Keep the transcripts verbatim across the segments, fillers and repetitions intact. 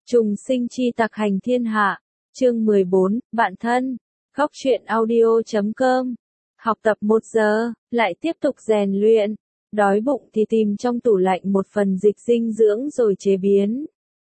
Trùng sinh chi tặc hành thiên hạ, chương mười bốn, bạn thân, góc truyện audio chấm com. Học tập một giờ, lại tiếp tục rèn luyện. Đói bụng thì tìm trong tủ lạnh một phần dịch dinh dưỡng rồi chế biến.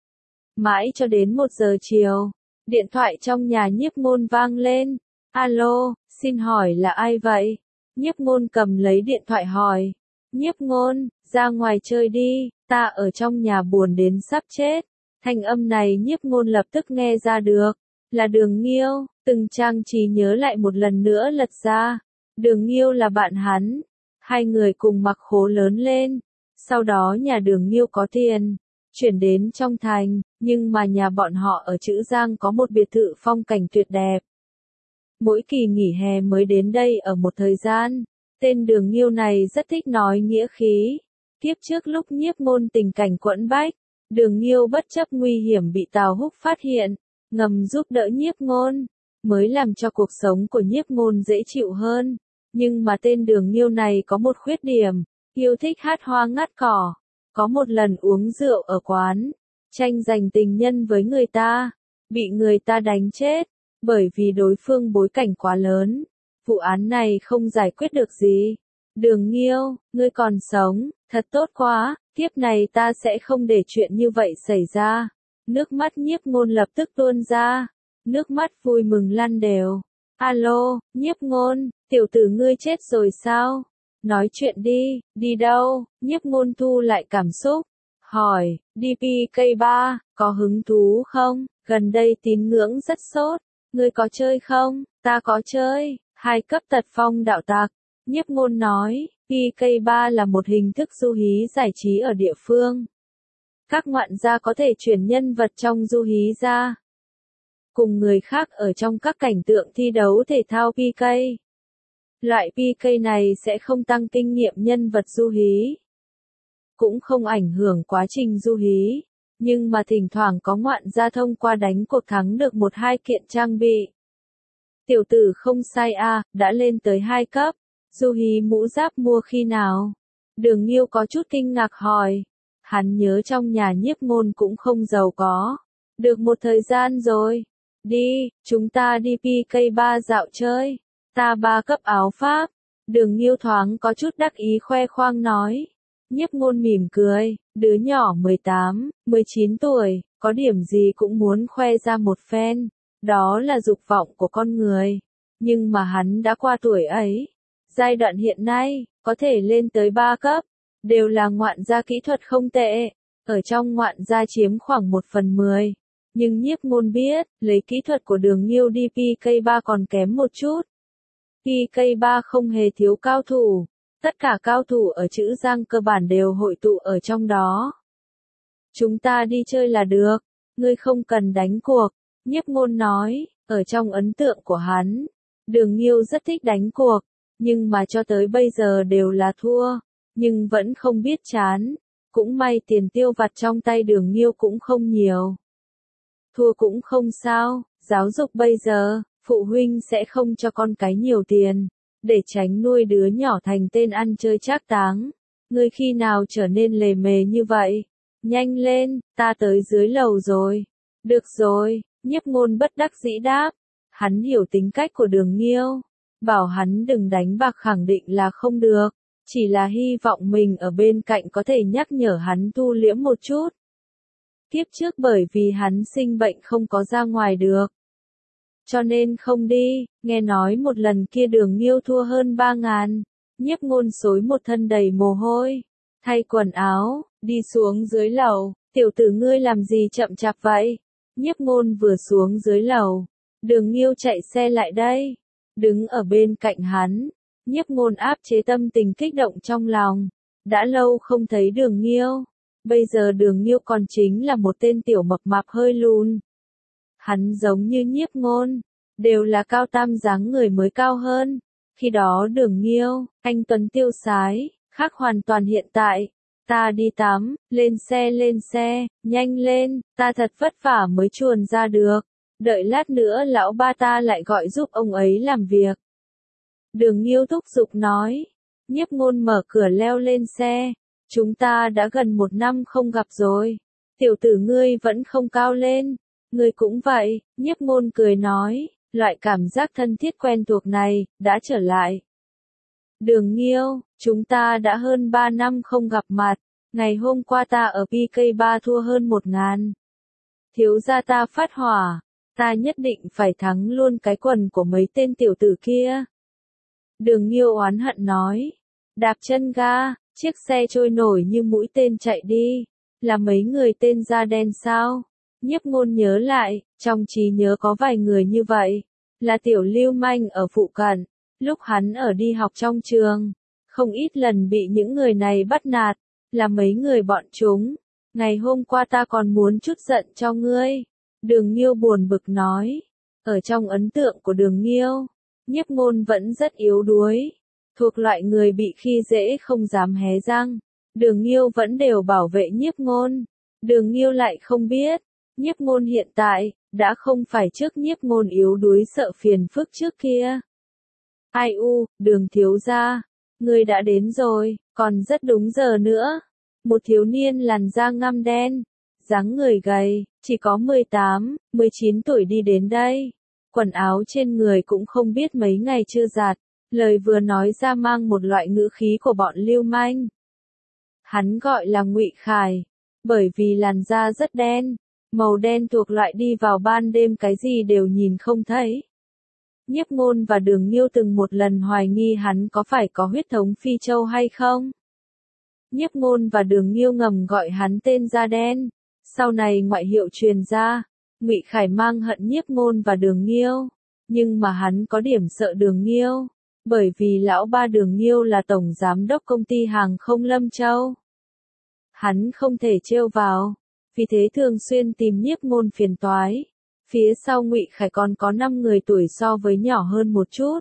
Mãi cho đến một giờ chiều, điện thoại trong nhà Nhiếp Ngôn vang lên. Alo, xin hỏi là ai vậy? Nhiếp Ngôn cầm lấy điện thoại hỏi. Nhiếp Ngôn, ra ngoài chơi đi, ta ở trong nhà buồn đến sắp chết. Thanh âm này Nhiếp Ngôn lập tức nghe ra được, là Đường Nghiêu, từng trang trí nhớ lại một lần nữa lật ra. Đường Nghiêu là bạn hắn, hai người cùng mặc khố lớn lên, sau đó nhà Đường Nghiêu có tiền, chuyển đến trong thành, nhưng mà nhà bọn họ ở Trữ Giang có một biệt thự phong cảnh tuyệt đẹp. Mỗi kỳ nghỉ hè mới đến đây ở một thời gian, tên Đường Nghiêu này rất thích nói nghĩa khí. Kiếp trước lúc Nhiếp Ngôn tình cảnh quẫn bách, Đường Nghiêu bất chấp nguy hiểm bị Tào Húc phát hiện, ngầm giúp đỡ Nhiếp Ngôn, mới làm cho cuộc sống của Nhiếp Ngôn dễ chịu hơn. Nhưng mà tên Đường Nghiêu này có một khuyết điểm, yêu thích hát hoa ngắt cỏ. Có một lần uống rượu ở quán, tranh giành tình nhân với người ta, bị người ta đánh chết, bởi vì đối phương bối cảnh quá lớn. Vụ án này không giải quyết được gì. Đường Nghiêu, ngươi còn sống, thật tốt quá, kiếp này ta sẽ không để chuyện như vậy xảy ra. Nước mắt Nhiếp Ngôn lập tức tuôn ra, nước mắt vui mừng lăn đều. Alo, Nhiếp Ngôn, tiểu tử ngươi chết rồi sao? Nói chuyện đi, đi đâu? Nhiếp Ngôn thu lại cảm xúc, hỏi, đi pê ca ba, có hứng thú không? Gần đây tín ngưỡng rất sốt, ngươi có chơi không? Ta có chơi, hai cấp tật phong đạo tặc. Nhiếp Ngôn nói, pê ca ba là một hình thức du hí giải trí ở địa phương. Các ngoạn gia có thể chuyển nhân vật trong du hí ra, cùng người khác ở trong các cảnh tượng thi đấu thể thao pê ca. Loại pê ca này sẽ không tăng kinh nghiệm nhân vật du hí, cũng không ảnh hưởng quá trình du hí, nhưng mà thỉnh thoảng có ngoạn gia thông qua đánh cuộc thắng được một hai kiện trang bị. Tiểu tử không sai a, à, đã lên tới hai cấp. Du hí mũ giáp mua khi nào? Đường Nghiêu có chút kinh ngạc hỏi. Hắn nhớ trong nhà Nhiếp Ngôn cũng không giàu có. Được một thời gian rồi. Đi, chúng ta đi pê ca ba dạo chơi. Ta ba cấp áo Pháp. Đường Nghiêu thoáng có chút đắc ý khoe khoang nói. Nhiếp Ngôn mỉm cười, đứa nhỏ mười tám, mười chín tuổi, có điểm gì cũng muốn khoe ra một phen. Đó là dục vọng của con người. Nhưng mà hắn đã qua tuổi ấy. Giai đoạn hiện nay, có thể lên tới ba cấp, đều là ngoạn gia kỹ thuật không tệ, ở trong ngoạn gia chiếm khoảng một phần mười. Nhưng Nhiếp Ngôn biết, lấy kỹ thuật của Đường Nghiêu đi pê ca ba còn kém một chút. pê ca ba không hề thiếu cao thủ, tất cả cao thủ ở Trữ Giang cơ bản đều hội tụ ở trong đó. Chúng ta đi chơi là được, ngươi không cần đánh cuộc, Nhiếp Ngôn nói, ở trong ấn tượng của hắn, Đường Nghiêu rất thích đánh cuộc. Nhưng mà cho tới bây giờ đều là thua, nhưng vẫn không biết chán. Cũng may tiền tiêu vặt trong tay Đường Nghiêu cũng không nhiều. Thua cũng không sao, giáo dục bây giờ, phụ huynh sẽ không cho con cái nhiều tiền, để tránh nuôi đứa nhỏ thành tên ăn chơi trác táng. Ngươi khi nào trở nên lề mề như vậy? Nhanh lên, ta tới dưới lầu rồi. Được rồi, Nhiếp Ngôn bất đắc dĩ đáp. Hắn hiểu tính cách của Đường Nghiêu. Bảo hắn đừng đánh bạc khẳng định là không được, chỉ là hy vọng mình ở bên cạnh có thể nhắc nhở hắn thu liễm một chút. Kiếp trước bởi vì hắn sinh bệnh không có ra ngoài được, cho nên không đi, nghe nói một lần kia Đường Nghiêu thua hơn ba ngàn, Nhiếp Ngôn xối một thân đầy mồ hôi, thay quần áo, đi xuống dưới lầu, tiểu tử ngươi làm gì chậm chạp vậy? Nhiếp Ngôn vừa xuống dưới lầu, Đường Nghiêu chạy xe lại đây. Đứng ở bên cạnh hắn, Nhiếp Ngôn áp chế tâm tình kích động trong lòng. Đã lâu không thấy Đường Nghiêu. Bây giờ Đường Nghiêu còn chính là một tên tiểu mập mạp hơi lùn. Hắn giống như Nhiếp Ngôn, đều là cao tam dáng người mới cao hơn. Khi đó Đường Nghiêu, anh tuấn tiêu sái, khác hoàn toàn hiện tại. Ta đi tắm, lên xe lên xe, nhanh lên, ta thật vất vả mới chuồn ra được. Đợi lát nữa lão ba ta lại gọi giúp ông ấy làm việc. Đường Nghiêu thúc giục nói. Nhiếp Ngôn mở cửa leo lên xe. Chúng ta đã gần một năm không gặp rồi. Tiểu tử ngươi vẫn không cao lên, ngươi cũng vậy, Nhiếp Ngôn cười nói, loại cảm giác thân thiết quen thuộc này, đã trở lại. Đường Nghiêu, chúng ta đã hơn ba năm không gặp mặt, ngày hôm qua ta ở pê ca ba thua hơn một ngàn. Thiếu gia ta phát hỏa, ta nhất định phải thắng luôn cái quần của mấy tên tiểu tử kia. Đường Nghiêu oán hận nói, đạp chân ga, chiếc xe trôi nổi như mũi tên chạy đi, là mấy người tên da đen sao? Nhiếp Ngôn nhớ lại, trong trí nhớ có vài người như vậy, là tiểu lưu manh ở phụ cận, lúc hắn ở đi học trong trường, không ít lần bị những người này bắt nạt, là mấy người bọn chúng. Ngày hôm qua ta còn muốn chút giận cho ngươi. Đường Nghiêu buồn bực nói. Ở trong ấn tượng của Đường Nghiêu, Nhiếp Ngôn vẫn rất yếu đuối, thuộc loại người bị khi dễ không dám hé răng. Đường Nghiêu vẫn đều bảo vệ Nhiếp Ngôn. Đường Nghiêu lại không biết, Nhiếp Ngôn hiện tại đã không phải trước Nhiếp Ngôn yếu đuối sợ phiền phức trước kia. Ai u, Đường thiếu gia, ngươi đã đến rồi, còn rất đúng giờ nữa. Một thiếu niên làn da ngăm đen, dáng người gầy, chỉ có mười tám, mười chín tuổi đi đến đây. Quần áo trên người cũng không biết mấy ngày chưa giặt, lời vừa nói ra mang một loại ngữ khí của bọn lưu manh. Hắn gọi là Ngụy Khải, bởi vì làn da rất đen, màu đen thuộc loại đi vào ban đêm cái gì đều nhìn không thấy. Nhiếp Ngôn và Đường Nghiêu từng một lần hoài nghi hắn có phải có huyết thống Phi Châu hay không. Nhiếp Ngôn và Đường Nghiêu ngầm gọi hắn tên da đen. Sau này ngoại hiệu truyền ra, Ngụy Khải mang hận Nhiếp Ngôn và Đường Nghiêu, nhưng mà hắn có điểm sợ Đường Nghiêu, bởi vì lão ba Đường Nghiêu là tổng giám đốc công ty hàng không Lâm Châu. Hắn không thể trêu vào, vì thế thường xuyên tìm Nhiếp Ngôn phiền toái. Phía sau Ngụy Khải còn có năm người tuổi so với nhỏ hơn một chút,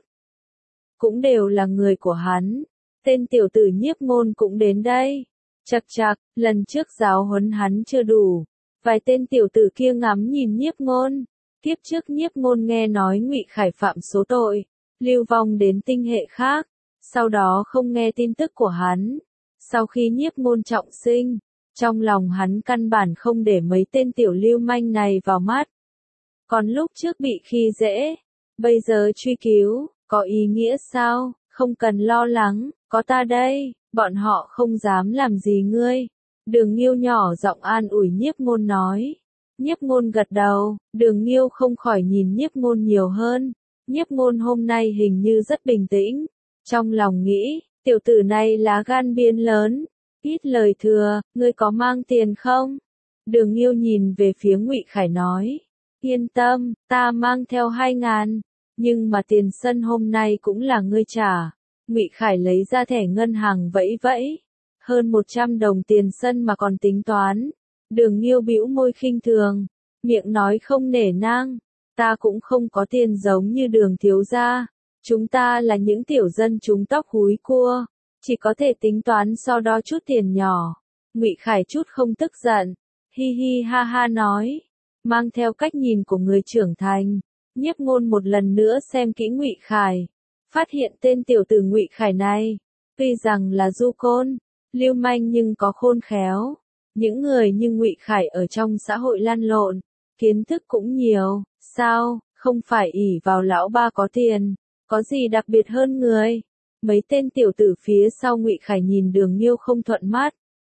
cũng đều là người của hắn. Tên tiểu tử Nhiếp Ngôn cũng đến đây. Chậc chậc, lần trước giáo huấn hắn chưa đủ, vài tên tiểu tử kia ngắm nhìn Nhiếp Ngôn. Kiếp trước Nhiếp Ngôn nghe nói Ngụy Khải phạm số tội, lưu vong đến tinh hệ khác, sau đó không nghe tin tức của hắn. Sau khi Nhiếp Ngôn trọng sinh, trong lòng hắn căn bản không để mấy tên tiểu lưu manh này vào mắt. Còn lúc trước bị khi dễ, bây giờ truy cứu, có ý nghĩa sao? Không cần lo lắng, có ta đây, bọn họ không dám làm gì ngươi. Đường Nghiêu nhỏ giọng an ủi Nhiếp Ngôn nói. Nhiếp Ngôn gật đầu, Đường Nghiêu không khỏi nhìn Nhiếp Ngôn nhiều hơn. Nhiếp Ngôn hôm nay hình như rất bình tĩnh, trong lòng nghĩ, tiểu tử này lá gan biến lớn, ít lời thừa, ngươi có mang tiền không? Đường Nghiêu nhìn về phía Ngụy Khải nói, yên tâm, ta mang theo hai ngàn. Nhưng mà tiền sân hôm nay cũng là ngươi trả. Ngụy Khải lấy ra thẻ ngân hàng vẫy vẫy. Hơn một trăm đồng tiền sân mà còn tính toán. Đường Nghiêu bĩu môi khinh thường. Miệng nói không nể nang. Ta cũng không có tiền giống như Đường thiếu gia. Chúng ta là những tiểu dân chúng tóc húi cua. Chỉ có thể tính toán so đo chút tiền nhỏ. Ngụy Khải chút không tức giận. Hi hi ha ha nói. Mang theo cách nhìn của người trưởng thành. Nhiếp Ngôn một lần nữa xem kỹ Ngụy Khải, phát hiện tên tiểu tử Ngụy Khải này, tuy rằng là du côn, lưu manh nhưng có khôn khéo. Những người như Ngụy Khải ở trong xã hội lăn lộn, kiến thức cũng nhiều, sao, không phải ỷ vào lão ba có tiền, có gì đặc biệt hơn người. Mấy tên tiểu tử phía sau Ngụy Khải nhìn Đường Nghiêu không thuận mắt,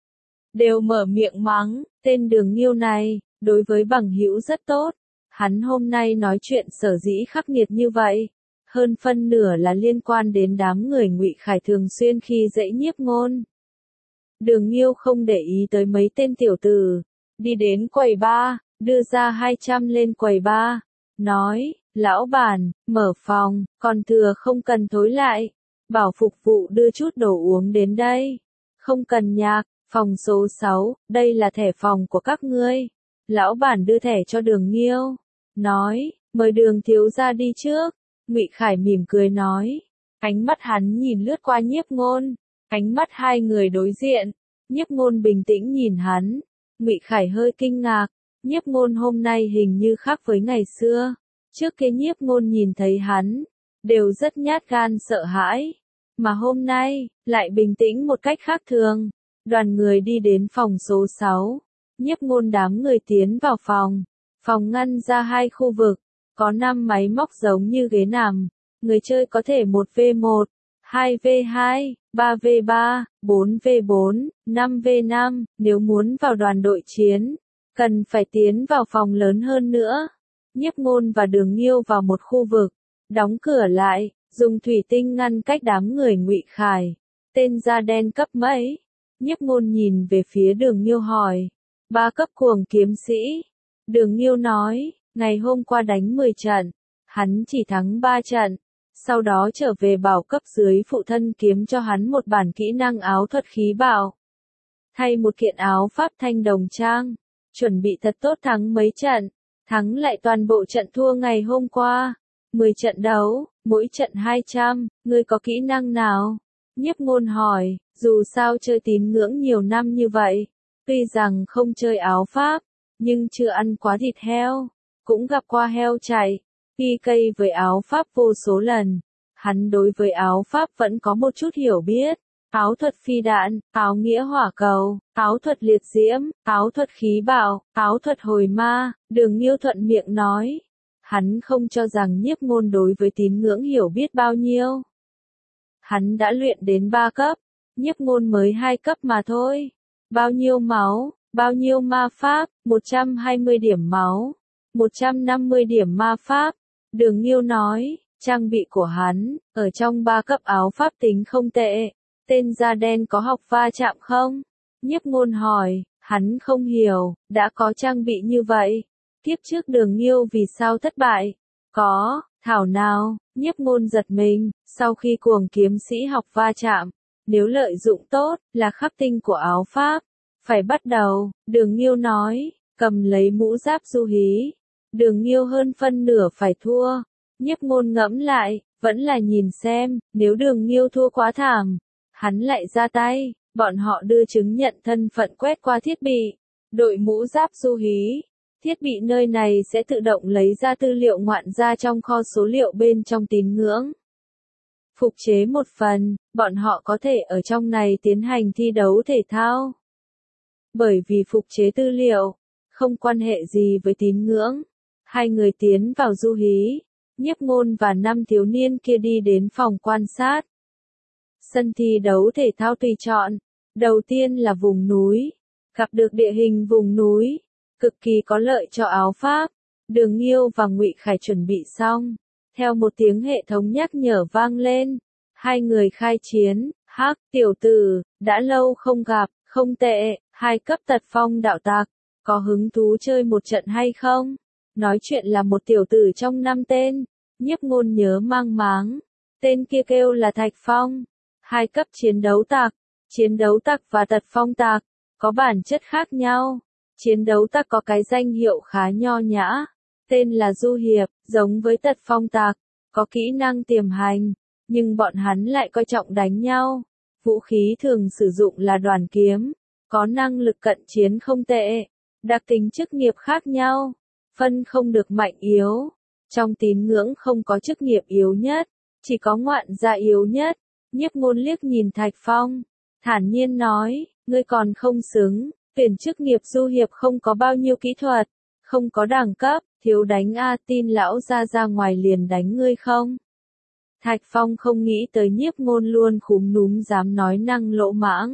đều mở miệng mắng, tên Đường Nghiêu này, đối với bằng hữu rất tốt. Hắn hôm nay nói chuyện sở dĩ khắc nghiệt như vậy, hơn phân nửa là liên quan đến đám người Ngụy Khải thường xuyên khi dễ Nhiếp Ngôn. Đường Nghiêu không để ý tới mấy tên tiểu tử, đi đến quầy ba, đưa ra hai trăm lên quầy ba, nói, lão bản, mở phòng, còn thừa không cần thối lại, bảo phục vụ đưa chút đồ uống đến đây, không cần nhạc, phòng số sáu, đây là thẻ phòng của các ngươi. Lão bản đưa thẻ cho Đường Nghiêu, nói, mời Đường thiếu gia đi trước. Ngụy Khải mỉm cười nói, ánh mắt hắn nhìn lướt qua Nhiếp Ngôn, ánh mắt hai người đối diện. Nhiếp Ngôn bình tĩnh nhìn hắn, Ngụy Khải hơi kinh ngạc, Nhiếp Ngôn hôm nay hình như khác với ngày xưa. Trước kia Nhiếp Ngôn nhìn thấy hắn, đều rất nhát gan sợ hãi, mà hôm nay, lại bình tĩnh một cách khác thường. Đoàn người đi đến phòng số sáu. Nhiếp Ngôn đám người tiến vào phòng. Phòng ngăn ra hai khu vực, có năm máy móc giống như ghế nằm. Người chơi có thể một vs một, hai vs hai, ba vs ba, bốn vs bốn, năm vs năm, nếu muốn vào đoàn đội chiến, cần phải tiến vào phòng lớn hơn nữa. Nhiếp Ngôn và Đường Nghiêu vào một khu vực, đóng cửa lại, dùng thủy tinh ngăn cách đám người Ngụy Khải. Tên da đen cấp mấy? Nhiếp Ngôn nhìn về phía Đường Nghiêu hỏi. Ba cấp cuồng kiếm sĩ. Đường Nghiêu nói, ngày hôm qua đánh mười trận, hắn chỉ thắng ba trận. Sau đó trở về bảo cấp dưới phụ thân kiếm cho hắn một bản kỹ năng áo thuật khí bạo. Thay một kiện áo pháp thanh đồng trang, chuẩn bị thật tốt thắng mấy trận, thắng lại toàn bộ trận thua ngày hôm qua. mười trận đấu, mỗi trận hai trăm, ngươi có kỹ năng nào? Nhiếp Ngôn hỏi, dù sao chơi tín ngưỡng nhiều năm như vậy, tuy rằng không chơi áo pháp, nhưng chưa ăn quá thịt heo, cũng gặp qua heo chạy, pê ca với áo pháp vô số lần. Hắn đối với áo pháp vẫn có một chút hiểu biết. Áo thuật phi đạn, áo nghĩa hỏa cầu, áo thuật liệt diễm, áo thuật khí bạo, áo thuật hồi ma. Đường Nghiêu thuận miệng nói. Hắn không cho rằng Nhiếp Ngôn đối với tín ngưỡng hiểu biết bao nhiêu. Hắn đã luyện đến ba cấp, Nhiếp Ngôn mới hai cấp mà thôi. Bao nhiêu máu, bao nhiêu ma pháp, một trăm hai mươi điểm máu, một trăm năm mươi điểm ma pháp. Đường Nghiêu nói, trang bị của hắn, ở trong ba cấp áo pháp tính không tệ. Tên da đen có học va chạm không? Nhiếp Ngôn hỏi, hắn không hiểu, đã có trang bị như vậy. Kiếp trước Đường Nghiêu vì sao thất bại? Có, thảo nào, Nhiếp Ngôn giật mình, sau khi cuồng kiếm sĩ học va chạm, nếu lợi dụng tốt, là khắc tinh của áo pháp. Phải bắt đầu, Đường Nghiêu nói, cầm lấy mũ giáp du hí. Đường Nghiêu hơn phân nửa phải thua. Nhiếp Ngôn ngẫm lại, vẫn là nhìn xem, nếu Đường Nghiêu thua quá thảm, hắn lại ra tay, bọn họ đưa chứng nhận thân phận quét qua thiết bị, đội mũ giáp du hí. Thiết bị nơi này sẽ tự động lấy ra tư liệu ngoạn gia trong kho số liệu bên trong tín ngưỡng. Phục chế một phần, bọn họ có thể ở trong này tiến hành thi đấu thể thao. Bởi vì phục chế tư liệu, không quan hệ gì với tín ngưỡng. Hai người tiến vào du hí, Nhiếp Ngôn và năm thiếu niên kia đi đến phòng quan sát. Sân thi đấu thể thao tùy chọn. Đầu tiên là vùng núi. Gặp được địa hình vùng núi, cực kỳ có lợi cho áo pháp. Đường Nghiêu và Ngụy Khải chuẩn bị xong. Theo một tiếng hệ thống nhắc nhở vang lên, hai người khai chiến. Hắc, tiểu tử, đã lâu không gặp, không tệ, hai cấp tật phong đạo tặc, có hứng thú chơi một trận hay không? Nói chuyện là một tiểu tử trong năm tên. Nhiếp Ngôn nhớ mang máng, tên kia kêu là Thạch Phong. Hai cấp chiến đấu tặc, chiến đấu tặc và tật phong tặc, có bản chất khác nhau. Chiến đấu tặc có cái danh hiệu khá nho nhã, tên là Du Hiệp, giống với tật phong tặc, có kỹ năng tiềm hành, nhưng bọn hắn lại coi trọng đánh nhau. Vũ khí thường sử dụng là đoàn kiếm, có năng lực cận chiến không tệ, đặc tính chức nghiệp khác nhau, phân không được mạnh yếu. Trong tín ngưỡng không có chức nghiệp yếu nhất, chỉ có ngoạn gia yếu nhất. Nhiếp Ngôn liếc nhìn Thạch Phong, thản nhiên nói, ngươi còn không xứng, tuyển chức nghiệp du hiệp không có bao nhiêu kỹ thuật, không có đẳng cấp, thiếu đánh a, tin lão ra ra ngoài liền đánh ngươi không? Thạch Phong không nghĩ tới Nhiếp Ngôn luôn khúm núm dám nói năng lỗ mãng.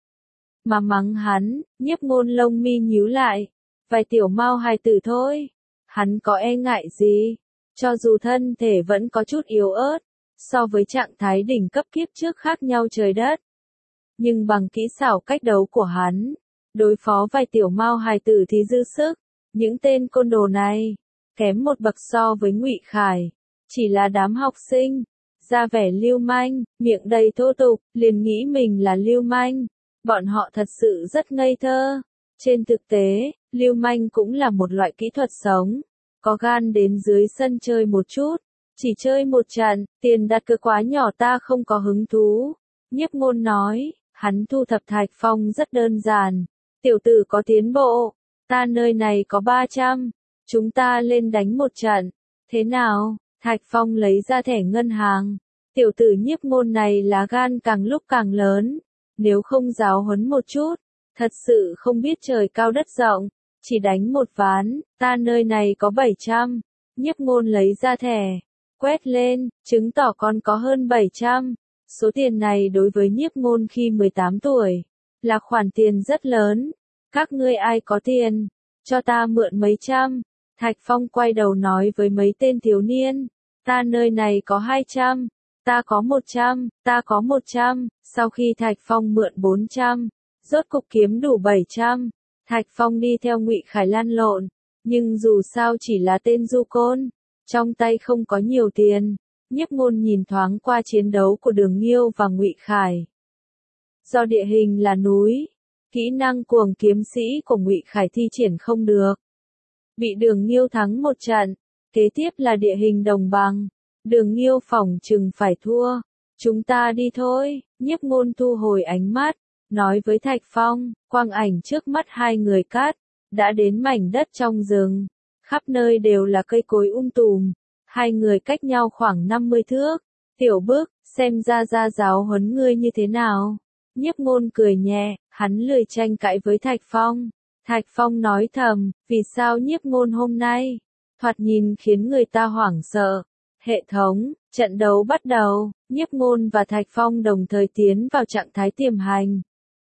Mà mắng hắn, Nhiếp Ngôn lông mi nhíu lại, vài tiểu mao hài tử thôi, hắn có e ngại gì? Cho dù thân thể vẫn có chút yếu ớt, so với trạng thái đỉnh cấp kiếp trước khác nhau trời đất. Nhưng bằng kỹ xảo cách đấu của hắn, đối phó vài tiểu mao hài tử thì dư sức. Những tên côn đồ này, kém một bậc so với Ngụy Khải, chỉ là đám học sinh, ra vẻ lưu manh, miệng đầy thô tục, liền nghĩ mình là lưu manh. Bọn họ thật sự rất ngây thơ. Trên thực tế, lưu manh cũng là một loại kỹ thuật sống. Có gan đến dưới sân chơi một chút, chỉ chơi một trận, tiền đặt cược quá nhỏ ta không có hứng thú. Nhiếp Ngôn nói, hắn thu thập Thạch Phong rất đơn giản. Tiểu tử có tiến bộ, ta nơi này có ba trăm, chúng ta lên đánh một trận. Thế nào? Thạch Phong lấy ra thẻ ngân hàng. Tiểu tử Nhiếp Ngôn này lá gan càng lúc càng lớn, nếu không giáo huấn một chút, Thật sự không biết trời cao đất rộng, chỉ đánh một ván, ta nơi này có bảy trăm. Nhiếp Ngôn lấy ra thẻ, quét lên, chứng tỏ con có hơn bảy trăm. Số tiền này đối với Nhiếp Ngôn khi mười tám tuổi, là khoản tiền rất lớn. Các ngươi ai có tiền, cho ta mượn mấy trăm. Thạch Phong quay đầu nói với mấy tên thiếu niên, ta nơi này có hai trăm, ta có một trăm, ta có một trăm. Sau khi Thạch Phong mượn bốn trăm, rốt cục kiếm đủ bảy trăm. Thạch Phong đi theo Ngụy Khải lăn lộn, nhưng dù sao chỉ là tên du côn, trong tay không có nhiều tiền. Nhiếp Ngôn nhìn thoáng qua chiến đấu của Đường Nghiêu và Ngụy Khải. Do địa hình là núi, kỹ năng cuồng kiếm sĩ của Ngụy Khải thi triển không được, bị Đường Nghiêu thắng một trận. Kế tiếp là địa hình đồng bằng, Đường Nghiêu phỏng chừng phải thua. Chúng ta đi thôi. Nhiếp Ngôn thu hồi ánh mắt, nói với Thạch Phong. Quang ảnh trước mắt hai người cắt, đã đến mảnh đất trong rừng, khắp nơi đều là cây cối um tùm. Hai người cách nhau khoảng năm mươi thước. Tiểu Bức, xem ra gia giáo huấn ngươi như thế nào? Nhiếp Ngôn cười nhẹ, hắn lười tranh cãi với Thạch Phong. Thạch Phong nói thầm, vì sao Nhiếp Ngôn hôm nay thoạt nhìn khiến người ta hoảng sợ. Hệ thống, trận đấu bắt đầu. Nhiếp Ngôn và Thạch Phong đồng thời tiến vào trạng thái tiềm hành.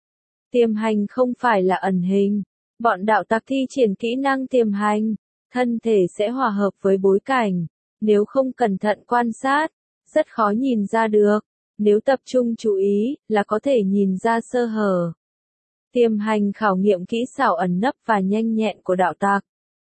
Tiềm hành không phải là ẩn hình. Bọn đạo tặc thi triển kỹ năng tiềm hành, thân thể sẽ hòa hợp với bối cảnh. Nếu không cẩn thận quan sát, rất khó nhìn ra được. Nếu tập trung chú ý, là có thể nhìn ra sơ hở. Tiềm hành khảo nghiệm kỹ xảo ẩn nấp và nhanh nhẹn của đạo tặc.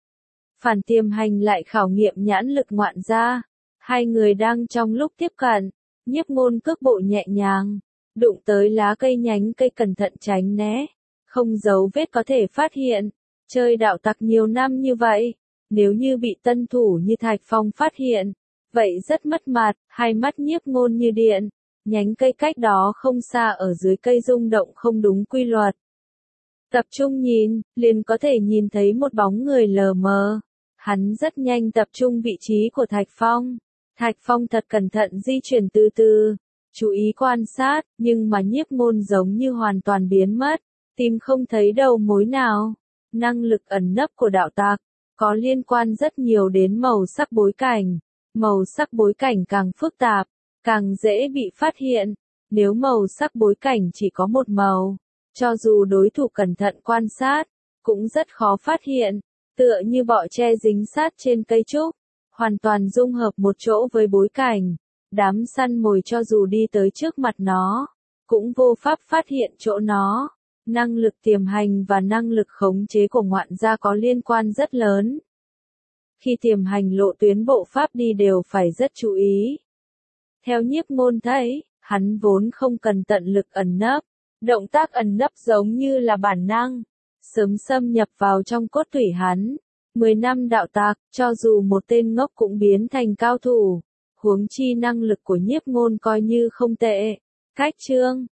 Phản tiềm hành lại khảo nghiệm nhãn lực ngoạn gia. Hai người đang trong lúc tiếp cận, Nhiếp Ngôn cước bộ nhẹ nhàng, đụng tới lá cây nhánh cây cẩn thận tránh né, không dấu vết có thể phát hiện. Chơi đạo tặc nhiều năm như vậy, nếu như bị tân thủ như Thạch Phong phát hiện, vậy rất mất mặt. Hai mắt Nhiếp Ngôn như điện, nhánh cây cách đó không xa ở dưới cây rung động không đúng quy luật. Tập trung nhìn, liền có thể nhìn thấy một bóng người lờ mờ. Hắn rất nhanh tập trung vị trí của Thạch Phong. Thạch Phong thật cẩn thận di chuyển từ từ, chú ý quan sát, nhưng mà Nhiếp Ngôn giống như hoàn toàn biến mất, tìm không thấy đầu mối nào. Năng lực ẩn nấp của đạo tặc có liên quan rất nhiều đến màu sắc bối cảnh. Màu sắc bối cảnh càng phức tạp, càng dễ bị phát hiện. Nếu màu sắc bối cảnh chỉ có một màu, cho dù đối thủ cẩn thận quan sát, cũng rất khó phát hiện. Tựa như bọ tre dính sát trên cây trúc, hoàn toàn dung hợp một chỗ với bối cảnh. Đám săn mồi cho dù đi tới trước mặt nó, cũng vô pháp phát hiện chỗ nó. Năng lực tiềm hành và năng lực khống chế của ngoạn gia có liên quan rất lớn. Khi tiềm hành lộ tuyến bộ pháp đi đều phải rất chú ý. Theo Nhiếp Ngôn thấy, hắn vốn không cần tận lực ẩn nấp. Động tác ẩn nấp giống như là bản năng, sớm xâm nhập vào trong cốt tủy hắn. Mười năm đạo tặc, cho dù một tên ngốc cũng biến thành cao thủ. Huống chi năng lực của Nhiếp Ngôn coi như không tệ. Cách chương